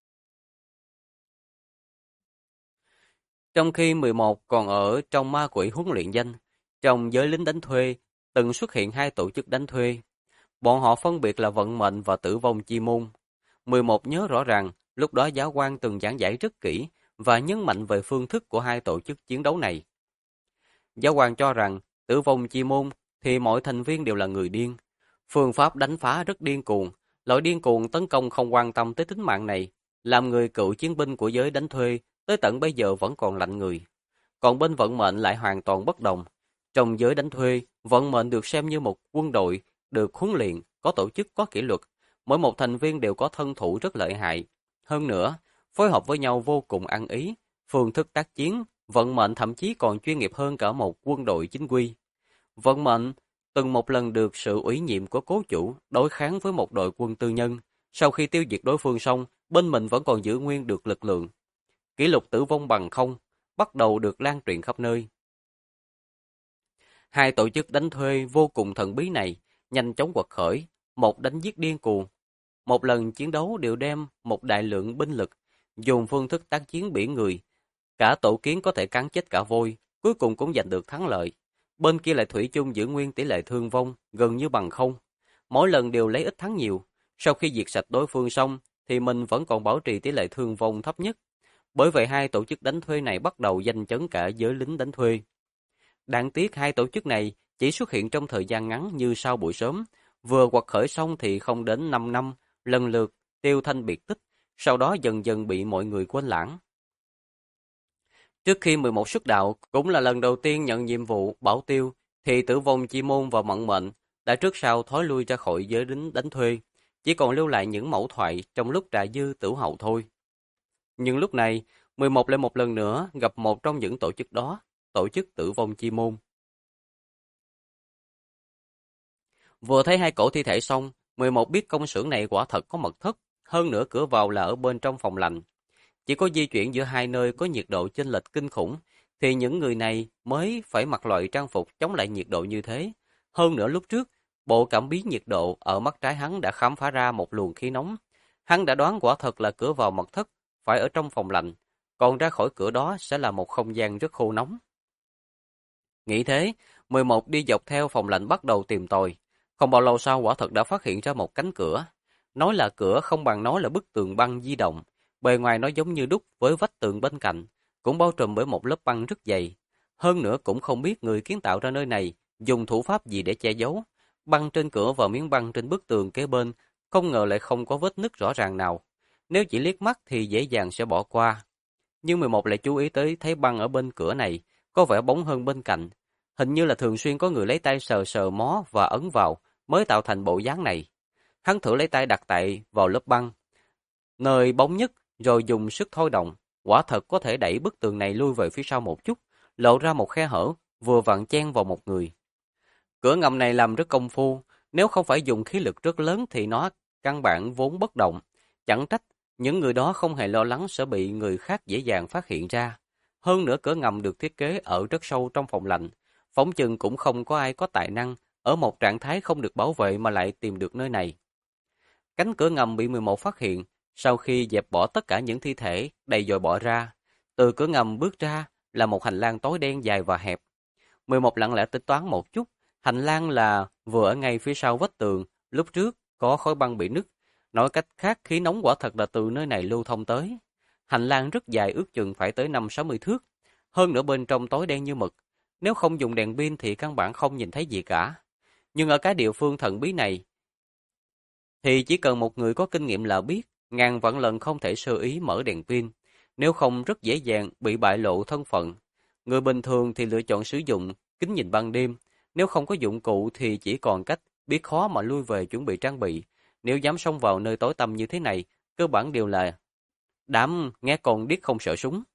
Speaker 1: Trong khi 11 còn ở trong ma quỷ huấn luyện danh, trong giới lính đánh thuê, từng xuất hiện 2 tổ chức đánh thuê. Bọn họ phân biệt là vận mệnh và tử vong chi môn. 11 nhớ rõ ràng, lúc đó giáo quan từng giảng giải rất kỹ và nhấn mạnh về phương thức của 2 tổ chức chiến đấu này. Giáo quan cho rằng, tử vong chi môn thì mọi thành viên đều là người điên. Phương pháp đánh phá rất điên cuồng, loại điên cuồng tấn công không quan tâm tới tính mạng này, làm người cựu chiến binh của giới đánh thuê tới tận bây giờ vẫn còn lạnh người. Còn bên vận mệnh lại hoàn toàn bất đồng. Trong giới đánh thuê, vận mệnh được xem như một quân đội, được huấn luyện, có tổ chức, có kỷ luật. Mỗi một thành viên đều có thân thủ rất lợi hại. Hơn nữa, phối hợp với nhau vô cùng ăn ý, phương thức tác chiến, vận mệnh thậm chí còn chuyên nghiệp hơn cả một quân đội chính quy. Vận mệnh từng một lần được sự ủy nhiệm của cố chủ đối kháng với một đội quân tư nhân. Sau khi tiêu diệt đối phương xong, bên mình vẫn còn giữ nguyên được lực lượng. Kỷ lục tử vong bằng không bắt đầu được lan truyền khắp nơi. 2 tổ chức đánh thuê vô cùng thần bí này nhanh chóng quật khởi, một đánh giết điên cuồng. Một lần chiến đấu đều đem một đại lượng binh lực, dùng phương thức tác chiến biển người. Cả tổ kiến có thể cắn chết cả voi, cuối cùng cũng giành được thắng lợi. Bên kia lại thủy chung giữ nguyên tỷ lệ thương vong gần như bằng không. Mỗi lần đều lấy ít thắng nhiều. Sau khi diệt sạch đối phương xong, thì mình vẫn còn bảo trì tỷ lệ thương vong thấp nhất. Bởi vậy 2 tổ chức đánh thuê này bắt đầu danh chấn cả giới lính đánh thuê. Đáng tiếc 2 tổ chức này chỉ xuất hiện trong thời gian ngắn như sau buổi sớm, Vừa quật khởi xong thì không đến 5 năm, lần lượt tiêu thanh biệt tích, sau đó dần dần bị mọi người quên lãng. Trước khi 11 xuất đạo, cũng là lần đầu tiên nhận nhiệm vụ bảo tiêu, thì Tử Vong Chi Môn và Mận Mệnh đã trước sau thối lui ra khỏi giới lính đánh thuê, chỉ còn lưu lại những mẫu thoại trong lúc trà dư tử hậu thôi. Nhưng lúc này, 11 lại một lần nữa gặp một trong những tổ chức đó, tổ chức Tử Vong Chi Môn. Vừa thấy hai cổ thi thể xong, 11 biết công xưởng này quả thật có mật thất, hơn nữa cửa vào là ở bên trong phòng lạnh. Chỉ có di chuyển giữa hai nơi có nhiệt độ chênh lệch kinh khủng, thì những người này mới phải mặc loại trang phục chống lại nhiệt độ như thế. Hơn nữa lúc trước, bộ cảm biến nhiệt độ ở mắt trái hắn đã khám phá ra một luồng khí nóng. Hắn đã đoán quả thật là cửa vào mật thất phải ở trong phòng lạnh, còn ra khỏi cửa đó sẽ là một không gian rất khô nóng. Nghĩ thế, 11 đi dọc theo phòng lạnh bắt đầu tìm tòi. Không bao lâu sau quả thật đã phát hiện ra một cánh cửa. Nói là cửa không bằng nói là bức tường băng di động. Bề ngoài nó giống như đúc với vách tường bên cạnh, cũng bao trùm bởi một lớp băng rất dày. Hơn nữa cũng không biết người kiến tạo ra nơi này dùng thủ pháp gì để che giấu. Băng trên cửa và miếng băng trên bức tường kế bên, không ngờ lại không có vết nứt rõ ràng nào. Nếu chỉ liếc mắt thì dễ dàng sẽ bỏ qua. Nhưng 11 lại chú ý tới thấy băng ở bên cửa này có vẻ bóng hơn bên cạnh. Hình như là thường xuyên có người lấy tay sờ sờ mó và ấn vào mới tạo thành bộ dáng này. Hắn thử lấy tay đặt tại vào lớp băng, nơi bóng nhất, rồi dùng sức thôi động. Quả thật có thể đẩy bức tường này lui về phía sau một chút, lộ ra một khe hở, vừa vặn chen vào một người. Cửa ngầm này làm rất công phu, nếu không phải dùng khí lực rất lớn thì nó căn bản vốn bất động. Chẳng trách, những người đó không hề lo lắng sẽ bị người khác dễ dàng phát hiện ra. Hơn nữa cửa ngầm được thiết kế ở rất sâu trong phòng lạnh. Phỏng chừng cũng không có ai có tài năng, ở một trạng thái không được bảo vệ mà lại tìm được nơi này. Cánh cửa ngầm bị 11 phát hiện, sau khi dẹp bỏ tất cả những thi thể đầy dội bỏ ra. Từ cửa ngầm bước ra là một hành lang tối đen dài và hẹp. 11 lặng lẽ tính toán một chút, hành lang là vừa ở ngay phía sau vách tường, lúc trước có khối băng bị nứt. Nói cách khác, khí nóng quả thật là từ nơi này lưu thông tới. Hành lang rất dài, ước chừng phải tới 5-60 thước. Hơn nữa bên trong tối đen như mực. Nếu không dùng đèn pin thì căn bản không nhìn thấy gì cả. Nhưng ở cái địa phương thần bí này, thì chỉ cần một người có kinh nghiệm là biết, ngàn vạn lần không thể sơ ý mở đèn pin, nếu không rất dễ dàng bị bại lộ thân phận. Người bình thường thì lựa chọn sử dụng kính nhìn ban đêm, nếu không có dụng cụ thì chỉ còn cách biết khó mà lui về chuẩn bị trang bị. Nếu dám xông vào nơi tối tăm như thế này, cơ bản đều là đám nghe con điếc không sợ súng.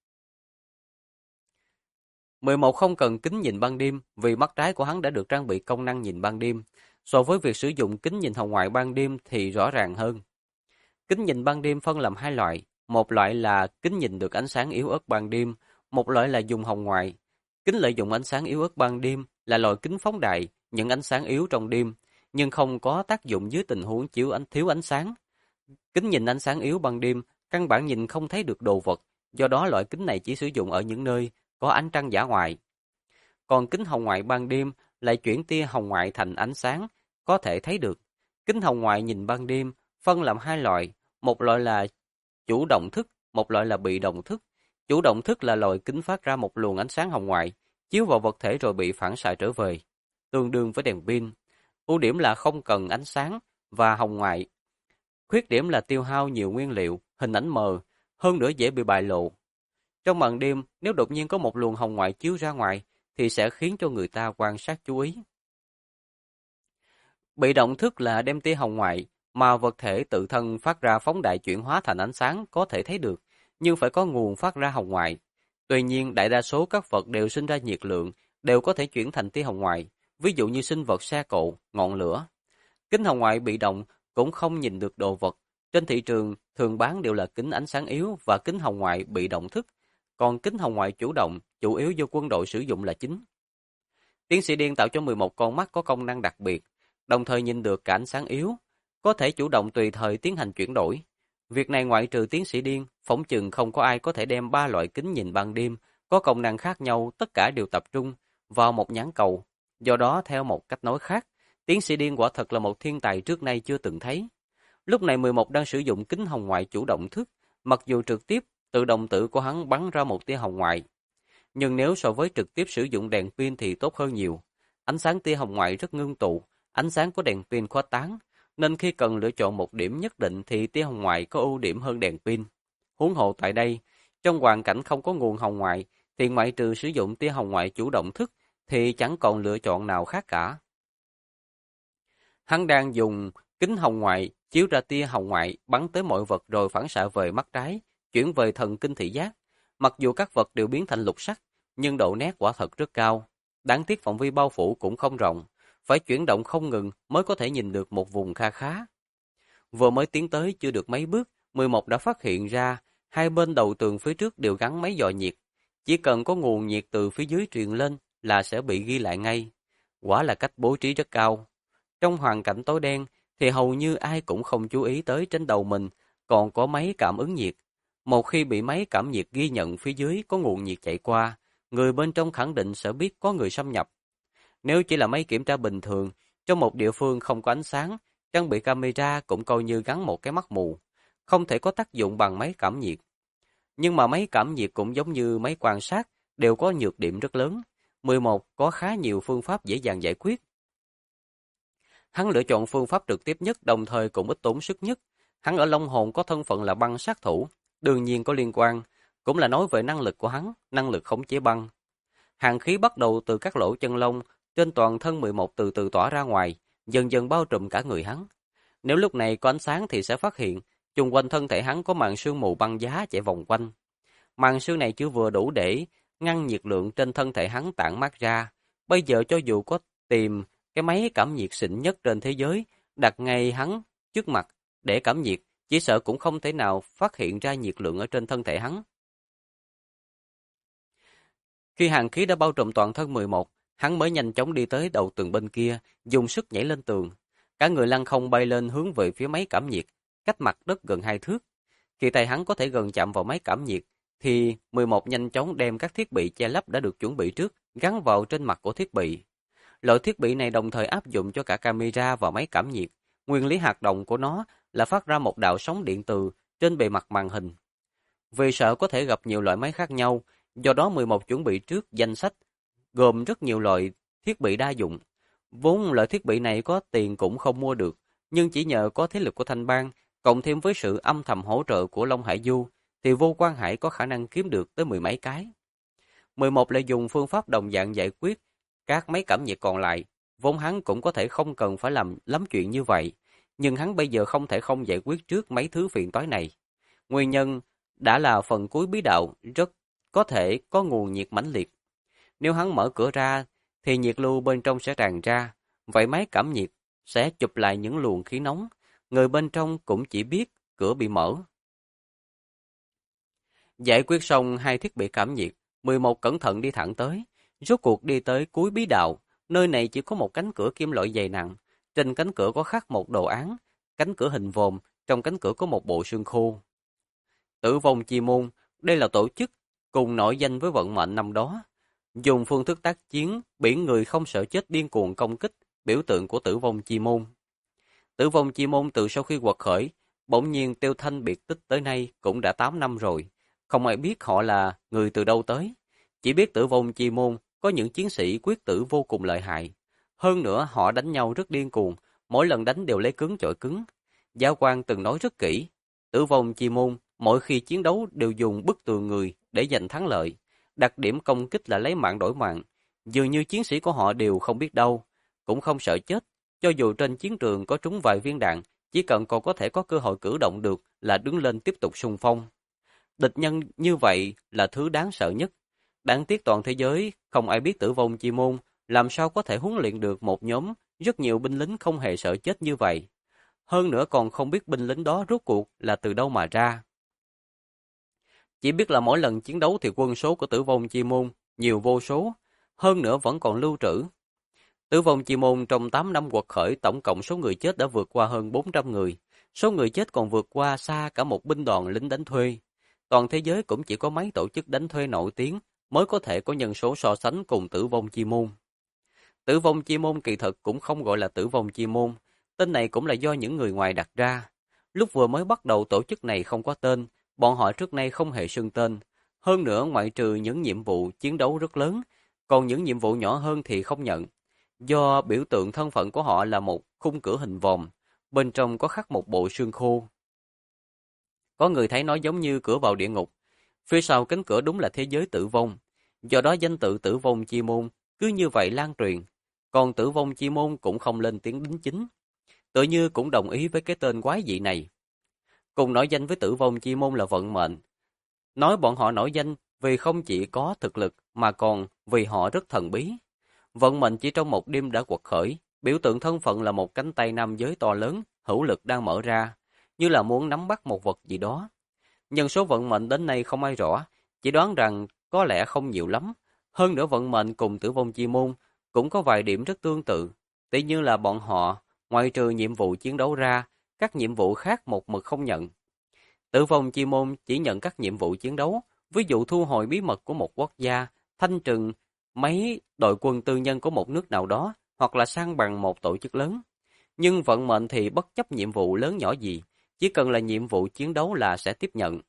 Speaker 1: 11 không cần kính nhìn ban đêm vì mắt trái của hắn đã được trang bị công năng nhìn ban đêm. So với việc sử dụng kính nhìn hồng ngoại ban đêm thì rõ ràng hơn. Kính nhìn ban đêm phân làm hai loại. Một loại là kính nhìn được ánh sáng yếu ớt ban đêm, một loại là dùng hồng ngoại. Kính lợi dụng ánh sáng yếu ớt ban đêm là loại kính phóng đại, những ánh sáng yếu trong đêm, nhưng không có tác dụng dưới tình huống thiếu ánh sáng. Kính nhìn ánh sáng yếu ban đêm, căn bản nhìn không thấy được đồ vật, do đó loại kính này chỉ sử dụng ở những nơi có ánh trăng dã ngoại. Còn kính hồng ngoại ban đêm lại chuyển tia hồng ngoại thành ánh sáng, có thể thấy được. Kính hồng ngoại nhìn ban đêm phân làm hai loại, một loại là chủ động thức, một loại là bị động thức. Chủ động thức là loại kính phát ra một luồng ánh sáng hồng ngoại, chiếu vào vật thể rồi bị phản xạ trở về, tương đương với đèn pin. Ưu điểm là không cần ánh sáng và hồng ngoại. Khuyết điểm là tiêu hao nhiều nguyên liệu, hình ảnh mờ, hơn nữa dễ bị bại lộ. Trong màn đêm, nếu đột nhiên có một luồng hồng ngoại chiếu ra ngoài, thì sẽ khiến cho người ta quan sát chú ý. Bị động thức là đem tia hồng ngoại mà vật thể tự thân phát ra phóng đại chuyển hóa thành ánh sáng có thể thấy được, nhưng phải có nguồn phát ra hồng ngoại. Tuy nhiên, đại đa số các vật đều sinh ra nhiệt lượng, đều có thể chuyển thành tia hồng ngoại, ví dụ như sinh vật xe cộ, ngọn lửa. Kính hồng ngoại bị động cũng không nhìn được đồ vật. Trên thị trường thường bán đều là kính ánh sáng yếu và kính hồng ngoại bị động thức, còn kính hồng ngoại chủ động chủ yếu do quân đội sử dụng là chính. Tiến sĩ Điên tạo cho 11 con mắt có công năng đặc biệt, đồng thời nhìn được cả ánh sáng yếu, có thể chủ động tùy thời tiến hành chuyển đổi. Việc này ngoại trừ tiến sĩ Điên, phỏng chừng không có ai có thể đem ba loại kính nhìn ban đêm có công năng khác nhau tất cả đều tập trung vào một nhãn cầu. Do đó, theo một cách nói khác, tiến sĩ Điên quả thật là một thiên tài trước nay chưa từng thấy. Lúc này 11 đang sử dụng kính hồng ngoại chủ động thức, mặc dù trực tiếp, tự động tử của hắn bắn ra một tia hồng ngoại. Nhưng nếu so với trực tiếp sử dụng đèn pin thì tốt hơn nhiều. Ánh sáng tia hồng ngoại rất ngưng tụ, ánh sáng của đèn pin khuếch tán, nên khi cần lựa chọn một điểm nhất định thì tia hồng ngoại có ưu điểm hơn đèn pin. Huống hồ tại đây, trong hoàn cảnh không có nguồn hồng ngoại, thì ngoại trừ sử dụng tia hồng ngoại chủ động thức, thì chẳng còn lựa chọn nào khác cả. Hắn đang dùng kính hồng ngoại chiếu ra tia hồng ngoại bắn tới mọi vật rồi phản xạ về mắt trái, chuyển về thần kinh thị giác. Mặc dù các vật đều biến thành lục sắc, nhưng độ nét quả thật rất cao. Đáng tiếc phạm vi bao phủ cũng không rộng, phải chuyển động không ngừng mới có thể nhìn được một vùng kha khá. Vừa mới tiến tới chưa được mấy bước, 11 đã phát hiện ra hai bên đầu tường phía trước đều gắn máy dò nhiệt. Chỉ cần có nguồn nhiệt từ phía dưới truyền lên là sẽ bị ghi lại ngay. Quả là cách bố trí rất cao. Trong hoàn cảnh tối đen thì hầu như ai cũng không chú ý tới trên đầu mình còn có máy cảm ứng nhiệt. Một khi bị máy cảm nhiệt ghi nhận phía dưới có nguồn nhiệt chạy qua, người bên trong khẳng định sẽ biết có người xâm nhập. Nếu chỉ là máy kiểm tra bình thường, trong một địa phương không có ánh sáng, trang bị camera cũng coi như gắn một cái mắt mù, không thể có tác dụng bằng máy cảm nhiệt. Nhưng mà máy cảm nhiệt cũng giống như máy quan sát, đều có nhược điểm rất lớn. 11 có khá nhiều phương pháp dễ dàng giải quyết. Hắn lựa chọn phương pháp trực tiếp nhất, đồng thời cũng ít tốn sức nhất. Hắn ở Long Hồn có thân phận là băng sát thủ, đương nhiên có liên quan, cũng là nói về năng lực của hắn, năng lực khống chế băng. Hàn khí bắt đầu từ các lỗ chân lông, trên toàn thân 11 từ từ tỏa ra ngoài, dần dần bao trùm cả người hắn. Nếu lúc này có ánh sáng thì sẽ phát hiện, chung quanh thân thể hắn có màn sương mù băng giá chạy vòng quanh. Màn sương này chưa vừa đủ để ngăn nhiệt lượng trên thân thể hắn tản mát ra. Bây giờ cho dù có tìm cái máy cảm nhiệt xịn nhất trên thế giới, đặt ngay hắn trước mặt để cảm nhiệt, chỉ sợ cũng không thể nào phát hiện ra nhiệt lượng ở trên thân thể hắn. Khi hàn khí đã bao trùm toàn thân 11, hắn mới nhanh chóng đi tới đầu tường bên kia, dùng sức nhảy lên tường. Cả người lăn không bay lên hướng về phía máy cảm nhiệt, cách mặt đất gần 2 thước. Khi tay hắn có thể gần chạm vào máy cảm nhiệt, thì 11 nhanh chóng đem các thiết bị che lấp đã được chuẩn bị trước, gắn vào trên mặt của thiết bị. Loại thiết bị này đồng thời áp dụng cho cả camera và máy cảm nhiệt. Nguyên lý hoạt động của nó là phát ra một đạo sóng điện từ trên bề mặt màn hình. Vì sợ có thể gặp nhiều loại máy khác nhau, do đó 11 chuẩn bị trước danh sách gồm rất nhiều loại thiết bị đa dụng. Vốn loại thiết bị này có tiền cũng không mua được, nhưng chỉ nhờ có thế lực của Thanh Bang, cộng thêm với sự âm thầm hỗ trợ của Long Hải Du, thì Vô Quan Hải có khả năng kiếm được tới 10 mấy cái. 11 lại dùng phương pháp đồng dạng giải quyết các máy cảm nhiệt còn lại. Vốn hắn cũng có thể không cần phải làm lắm chuyện như vậy, nhưng hắn bây giờ không thể không giải quyết trước mấy thứ phiền toái này. Nguyên nhân đã là phần cuối bí đạo rất có thể có nguồn nhiệt mãnh liệt. Nếu hắn mở cửa ra, thì nhiệt lưu bên trong sẽ tràn ra, vậy máy cảm nhiệt sẽ chụp lại những luồng khí nóng. Người bên trong cũng chỉ biết cửa bị mở. Giải quyết xong hai thiết bị cảm nhiệt, 11 cẩn thận đi thẳng tới. Rốt cuộc đi tới cuối bí đạo, nơi này chỉ có một cánh cửa kim loại dày nặng. Trên cánh cửa có khắc một đồ án, cánh cửa hình vòm, trong cánh cửa có một bộ xương khô. Tử vong chi môn, đây là tổ chức cùng nổi danh với vận mệnh năm đó. Dùng phương thức tác chiến, biển người không sợ chết điên cuồng công kích, biểu tượng của tử vong chi môn. Tử vong chi môn từ sau khi quật khởi, bỗng nhiên tiêu thanh biệt tích tới nay cũng đã 8 năm rồi. Không ai biết họ là người từ đâu tới. Chỉ biết tử vong chi môn có những chiến sĩ quyết tử vô cùng lợi hại. Hơn nữa họ đánh nhau rất điên cuồng, mỗi lần đánh đều lấy cứng chọi cứng. Giáo quan từng nói rất kỹ, tử vong chi môn mỗi khi chiến đấu đều dùng bức tường người để giành thắng lợi. Đặc điểm công kích là lấy mạng đổi mạng. Dường như chiến sĩ của họ đều không biết đâu, cũng không sợ chết. Cho dù trên chiến trường có trúng vài viên đạn, chỉ cần còn có thể có cơ hội cử động được là đứng lên tiếp tục xung phong. Địch nhân như vậy là thứ đáng sợ nhất. Đáng tiếc toàn thế giới không ai biết tử vong chi môn, làm sao có thể huấn luyện được một nhóm rất nhiều binh lính không hề sợ chết như vậy. Hơn nữa còn không biết binh lính đó rốt cuộc là từ đâu mà ra. Chỉ biết là mỗi lần chiến đấu thì quân số của tử vong chi môn nhiều vô số, hơn nữa vẫn còn lưu trữ. Tử vong chi môn trong 8 năm quật khởi tổng cộng số người chết đã vượt qua hơn 400 người. Số người chết còn vượt qua xa cả một binh đoàn lính đánh thuê. Toàn thế giới cũng chỉ có mấy tổ chức đánh thuê nổi tiếng mới có thể có nhân số so sánh cùng tử vong chi môn. Tử vong chi môn kỳ thực cũng không gọi là tử vong chi môn, tên này cũng là do những người ngoài đặt ra. Lúc vừa mới bắt đầu tổ chức này không có tên, bọn họ trước nay không hề xưng tên. Hơn nữa ngoại trừ những nhiệm vụ chiến đấu rất lớn, còn những nhiệm vụ nhỏ hơn thì không nhận. do biểu tượng thân phận của họ là một khung cửa hình vòm, bên trong có khắc một bộ xương khô. Có người thấy nó giống như cửa vào địa ngục, phía sau cánh cửa đúng là thế giới tử vong. Do đó danh tự Tử Vong Chi Môn cứ như vậy lan truyền, còn Tử Vong Chi Môn cũng không lên tiếng đính chính, tự như cũng đồng ý với cái tên quái dị này. Cùng nổi danh với Tử Vong Chi Môn là Vận Mệnh. Nói bọn họ nổi danh vì không chỉ có thực lực mà còn vì họ rất thần bí. Vận Mệnh chỉ trong một đêm đã quật khởi, biểu tượng thân phận là một cánh tay nam giới to lớn, hữu lực đang mở ra, như là muốn nắm bắt một vật gì đó. Nhân số Vận Mệnh đến nay không ai rõ, chỉ đoán rằng có lẽ không nhiều lắm. Hơn nữa Vận Mệnh cùng Tử Vong Chi Môn cũng có vài điểm rất tương tự, tỉ như là bọn họ, ngoại trừ nhiệm vụ chiến đấu ra, các nhiệm vụ khác một mực không nhận. Tử Vong Chi Môn chỉ nhận các nhiệm vụ chiến đấu, ví dụ thu hồi bí mật của một quốc gia, thanh trừng mấy đội quân tư nhân của một nước nào đó, hoặc là san bằng một tổ chức lớn. Nhưng Vận Mệnh thì bất chấp nhiệm vụ lớn nhỏ gì, chỉ cần là nhiệm vụ chiến đấu là sẽ tiếp nhận.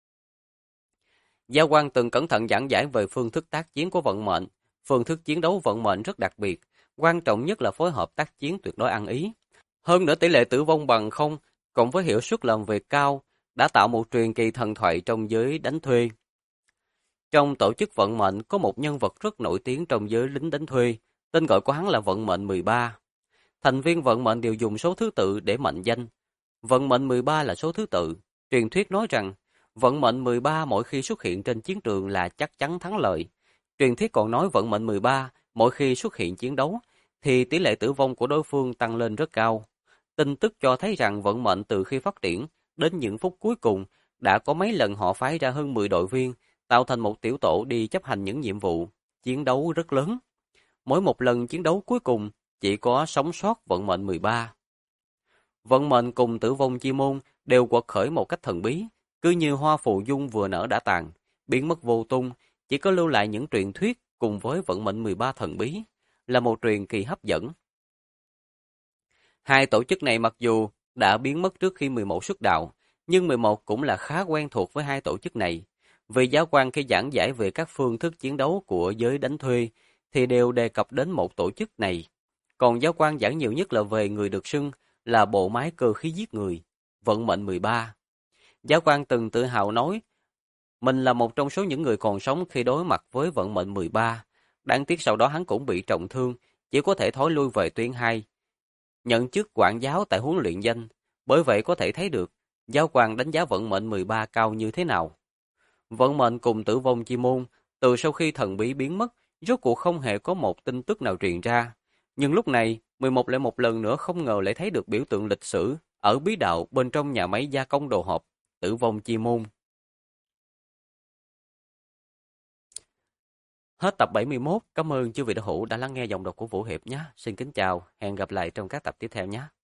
Speaker 1: Gia Quan từng cẩn thận giảng giải về phương thức tác chiến của Vận Mệnh. Phương thức chiến đấu Vận Mệnh rất đặc biệt, quan trọng nhất là phối hợp tác chiến tuyệt đối ăn ý. Hơn nữa tỷ lệ tử vong bằng không, cộng với hiệu suất làm việc cao, đã tạo một truyền kỳ thần thoại trong giới đánh thuê. Trong tổ chức Vận Mệnh có một nhân vật rất nổi tiếng trong giới lính đánh thuê, tên gọi của hắn là Vận Mệnh 13. Thành viên Vận Mệnh đều dùng số thứ tự để mệnh danh. Vận Mệnh 13 là số thứ tự. Truyền thuyết nói rằng Vận Mệnh 13 mỗi khi xuất hiện trên chiến trường là chắc chắn thắng lợi. Truyền thuyết còn nói Vận Mệnh 13 mỗi khi xuất hiện chiến đấu thì tỷ lệ tử vong của đối phương tăng lên rất cao. Tin tức cho thấy rằng Vận Mệnh từ khi phát triển đến những phút cuối cùng đã có mấy lần họ phái ra hơn 10 đội viên, tạo thành một tiểu tổ đi chấp hành những nhiệm vụ chiến đấu rất lớn. Mỗi một lần chiến đấu cuối cùng chỉ có sống sót Vận Mệnh 13. Vận Mệnh cùng Tử Vong Chi Môn đều quật khởi một cách thần bí, cứ như hoa phù dung vừa nở đã tàn, biến mất vô tung, chỉ có lưu lại những truyền thuyết cùng với Vận Mệnh 13 thần bí, là một truyền kỳ hấp dẫn. Hai tổ chức này mặc dù đã biến mất trước khi 11 xuất đạo, nhưng 11 cũng là khá quen thuộc với hai tổ chức này. Vì Giáo quan khi giảng giải về các phương thức chiến đấu của giới đánh thuê thì đều đề cập đến một tổ chức này. Còn Giáo quan giảng nhiều nhất là về người được xưng là bộ máy cơ khí giết người, Vận Mệnh 13. Giáo quan từng tự hào nói mình là một trong số những người còn sống khi đối mặt với Vận Mệnh 13. Đáng tiếc sau đó hắn cũng bị trọng thương, chỉ có thể thối lui về tuyến 2. Nhận chức quản giáo tại huấn luyện danh, bởi vậy có thể thấy được Giáo quan đánh giá Vận Mệnh 13 cao như thế nào. Vận Mệnh cùng Tử Vong Chi Môn, từ sau khi thần bí biến mất, rốt cuộc không hề có một tin tức nào truyền ra. Nhưng lúc này, 11 lại một lần nữa không ngờ lại thấy được biểu tượng lịch sử ở bí đạo bên trong nhà máy gia công đồ hộp, Tử Vong Chi Môn. Hết tập 71, cảm ơn chư vị đạo hữu đã lắng nghe giọng đọc của Vũ Hiệp nhé. Xin kính chào, hẹn gặp lại trong các tập tiếp theo nhé.